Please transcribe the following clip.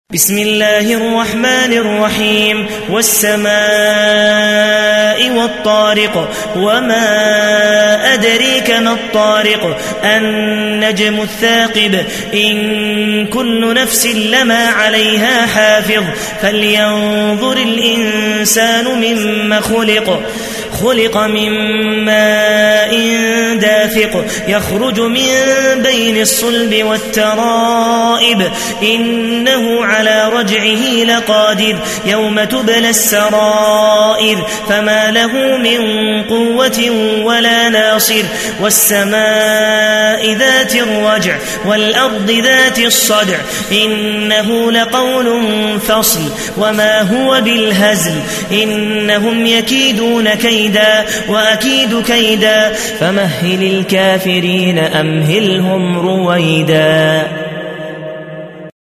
بسم الله الرحمن الرحيم والسماء والطارق وما أدريك ما الطارق النجم الثاقب إن كل نفس لما عليها حافظ فلينظر الإنسان مما خلق من ماء دافق يخرج من بين الصلب والترائب إنه على رجعه لقادر يوم تبلى السرائر فما له من قوة ولا ناصر والسماء ذات الرجع والأرض ذات الصدع إنه لقول فصل وما هو بالهزل إنهم يكيدون كيدا وأكيد كيدا فمهل الكافرين أمهلهم رويدا.